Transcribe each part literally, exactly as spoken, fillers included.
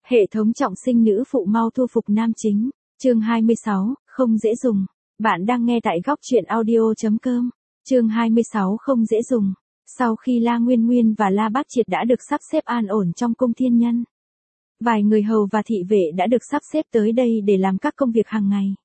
Hệ thống trọng sinh nữ phụ mau thu phục nam chính. Chương hai mươi sáu, không dễ dùng. Bạn đang nghe tại góc truyện audio chấm com. Chương hai mươi sáu không dễ dùng. Sau khi La Nguyên Nguyên và La Bác Triệt đã được sắp xếp an ổn trong cung thiên nhân, vài người hầu và thị vệ đã được sắp xếp tới đây để làm các công việc hàng ngày.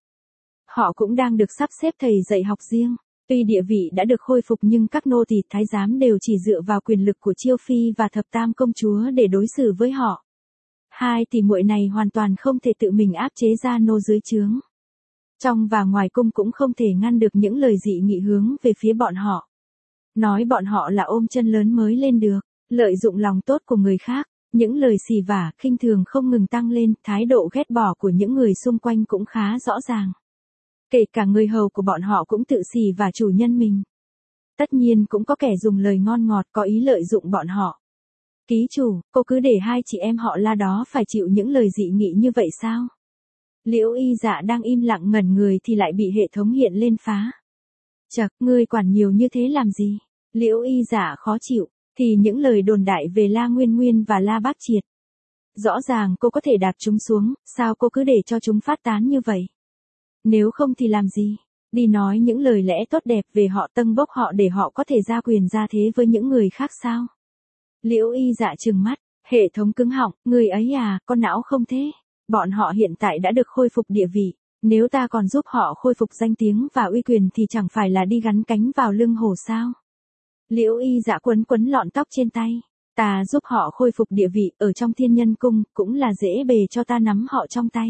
Họ cũng đang được sắp xếp thầy dạy học riêng. Tuy địa vị đã được khôi phục nhưng các nô tỳ thái giám đều chỉ dựa vào quyền lực của Chiêu Phi và Thập Tam công chúa để đối xử với họ. Hai tỷ muội này hoàn toàn không thể tự mình áp chế gia nô dưới trướng. Trong và ngoài cung cũng không thể ngăn được những lời dị nghị hướng về phía bọn họ. Nói bọn họ là ôm chân lớn mới lên được, lợi dụng lòng tốt của người khác, những lời xì vả, khinh thường không ngừng tăng lên, thái độ ghét bỏ của những người xung quanh cũng khá rõ ràng. Kể cả người hầu của bọn họ cũng tự xì vả chủ nhân mình. Tất nhiên cũng có kẻ dùng lời ngon ngọt có ý lợi dụng bọn họ. Ký chủ, cô cứ để hai chị em họ La đó phải chịu những lời dị nghị như vậy sao? Liễu Y Dạ đang im lặng ngẩn người thì lại bị hệ thống hiện lên phá. Chậc, ngươi quản nhiều như thế làm gì? Liễu Y Dạ khó chịu, thì những lời đồn đại về La Nguyên Nguyên và La Bác Triệt. Rõ ràng cô có thể đạp chúng xuống, sao cô cứ để cho chúng phát tán như vậy? Nếu không thì làm gì? Đi nói những lời lẽ tốt đẹp về họ, tâng bốc họ để họ có thể gia quyền gia thế với những người khác sao? Liễu Y Dạ trừng mắt, hệ thống cứng họng, người ấy à, con não không thế? Bọn họ hiện tại đã được khôi phục địa vị, nếu ta còn giúp họ khôi phục danh tiếng và uy quyền thì chẳng phải là đi gắn cánh vào lưng hổ sao? Liễu Y Dạ quấn quấn lọn tóc trên tay, ta giúp họ khôi phục địa vị ở trong thiên nhân cung, cũng là dễ bề cho ta nắm họ trong tay.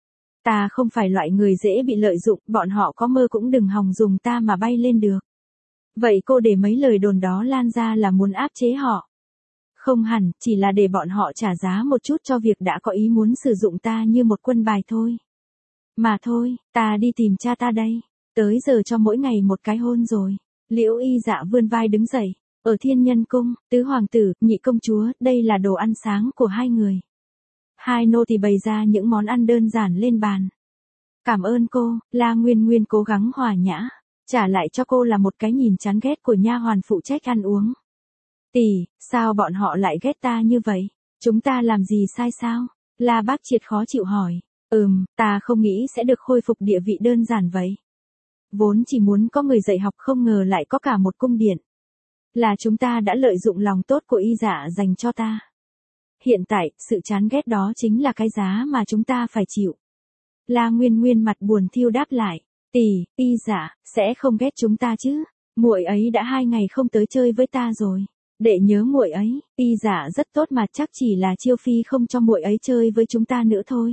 Ta không phải loại người dễ bị lợi dụng, bọn họ có mơ cũng đừng hòng dùng ta mà bay lên được. Vậy cô để mấy lời đồn đó lan ra là muốn áp chế họ? Không hẳn, chỉ là để bọn họ trả giá một chút cho việc đã có ý muốn sử dụng ta như một quân bài thôi. Mà thôi, ta đi tìm cha ta đây. Tới giờ cho mỗi ngày một cái hôn rồi. Liễu Y Dạ vươn vai đứng dậy. Ở thiên nhân cung, tứ hoàng tử, nhị công chúa, đây là đồ ăn sáng của hai người. Hai nô tỳ bày ra những món ăn đơn giản lên bàn. Cảm ơn cô. La Nguyên Nguyên cố gắng hòa nhã. Trả lại cho cô là một cái nhìn chán ghét của nha hoàn phụ trách ăn uống. Tỷ, sao bọn họ lại ghét ta như vậy? Chúng ta làm gì sai sao? La Bác Triệt khó chịu hỏi. Ừm, ta không nghĩ sẽ được khôi phục địa vị đơn giản vậy. Vốn chỉ muốn có người dạy học không ngờ lại có cả một cung điện. Là chúng ta đã lợi dụng lòng tốt của Y Dạ dành cho ta. Hiện tại, sự chán ghét đó chính là cái giá mà chúng ta phải chịu. La Nguyên Nguyên mặt buồn thiêu đáp lại. Tỷ, Y Dạ, sẽ không ghét chúng ta chứ? Muội ấy đã hai ngày không tới chơi với ta rồi. Để nhớ muội ấy, Y Dạ rất tốt mà, chắc chỉ là Chiêu Phi không cho muội ấy chơi với chúng ta nữa thôi.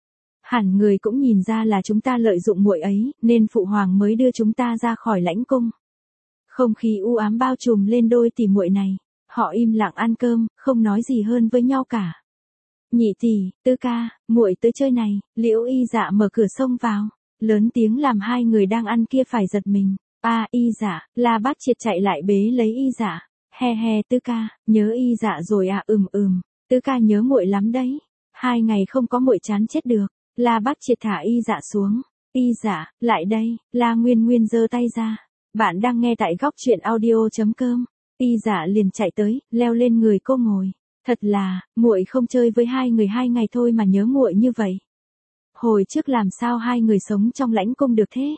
Hẳn người cũng nhìn ra là chúng ta lợi dụng muội ấy, nên phụ hoàng mới đưa chúng ta ra khỏi lãnh cung. Không khí u ám bao trùm lên đôi tỷ muội này. Họ im lặng ăn cơm, không nói gì hơn với nhau cả. Nhị tỷ, Tư ca, muội tới chơi này. Liễu Y Dạ mở cửa xông vào, lớn tiếng làm hai người đang ăn kia phải giật mình. A, à, Y Dạ, La Bác Triệt chạy lại bế lấy Y Dạ. He he Tư ca, nhớ Y Dạ rồi à? Ừm ừm, Tư ca nhớ muội lắm đấy. Hai ngày không có muội chán chết được. La Bác Triệt thả Y Dạ xuống. Y Dạ, lại đây. La Nguyên Nguyên giơ tay ra. Bạn đang nghe tại góc truyện audio chấm com. Y Dạ liền chạy tới, leo lên người cô ngồi. Thật là, muội không chơi với hai người hai ngày thôi mà nhớ muội như vậy. Hồi trước làm sao hai người sống trong lãnh cung được thế?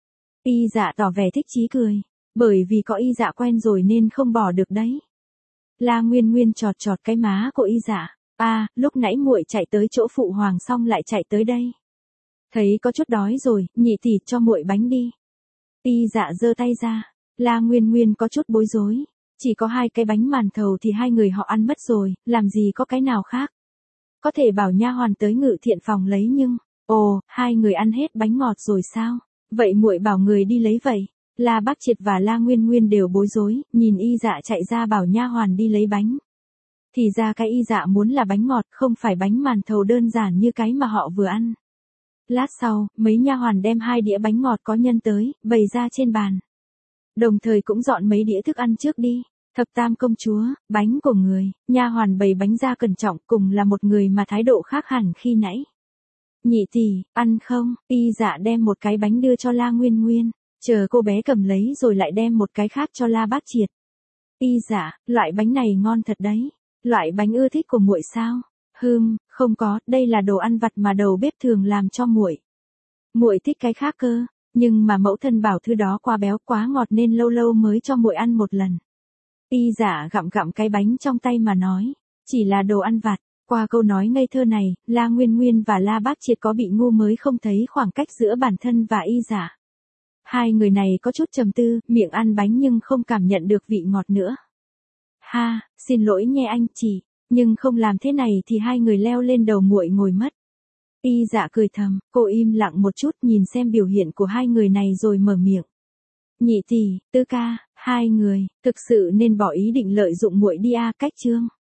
Y Dạ tỏ vẻ thích chí cười. Bởi vì có Y Dạ quen rồi nên không bỏ được đấy. La Nguyên Nguyên chọt chọt cái má của Y Dạ. A, à, lúc nãy muội chạy tới chỗ phụ hoàng xong lại chạy tới đây. Thấy có chút đói rồi, nhị tỷ cho muội bánh đi. Y Dạ giơ tay ra. La Nguyên Nguyên có chút bối rối. Chỉ có hai cái bánh màn thầu thì hai người họ ăn mất rồi, làm gì có cái nào khác. Có thể bảo nha hoàn tới ngự thiện phòng lấy nhưng, ồ, hai người ăn hết bánh ngọt rồi sao? Vậy muội bảo người đi lấy vậy. La Bác Triệt và La Nguyên Nguyên đều bối rối, nhìn Y Dạ chạy ra bảo nha hoàn đi lấy bánh. Thì ra cái Y Dạ muốn là bánh ngọt, không phải bánh màn thầu đơn giản như cái mà họ vừa ăn. Lát sau, mấy nha hoàn đem hai đĩa bánh ngọt có nhân tới, bày ra trên bàn. Đồng thời cũng dọn mấy đĩa thức ăn trước đi. Thập Tam công chúa, bánh của người. Nha hoàn bày bánh ra cẩn trọng, cùng là một người mà thái độ khác hẳn khi nãy. Nhị tỷ, ăn không? Y Dạ đem một cái bánh đưa cho La Nguyên Nguyên. Chờ cô bé cầm lấy rồi lại đem một cái khác cho La Bác Triệt. Y Dạ, loại bánh này ngon thật đấy. Loại bánh ưa thích của muội sao? Hừm, không có, đây là đồ ăn vặt mà đầu bếp thường làm cho muội. Muội thích cái khác cơ, nhưng mà mẫu thân bảo thứ đó quá béo quá ngọt nên lâu lâu mới cho muội ăn một lần. Y Dạ gặm gặm cái bánh trong tay mà nói, chỉ là đồ ăn vặt. Qua câu nói ngây thơ này, La Nguyên Nguyên và La Bác Triệt có bị ngu mới không thấy khoảng cách giữa bản thân và Y Dạ. Hai người này có chút trầm tư, miệng ăn bánh nhưng không cảm nhận được vị ngọt nữa. Ha, xin lỗi nhé anh chị, nhưng không làm thế này thì hai người leo lên đầu muội ngồi mất. Y Dạ cười thầm, cô im lặng một chút nhìn xem biểu hiện của hai người này rồi mở miệng. Nhị tỷ, Tứ ca, hai người, thực sự nên bỏ ý định lợi dụng muội đi a, cách chương.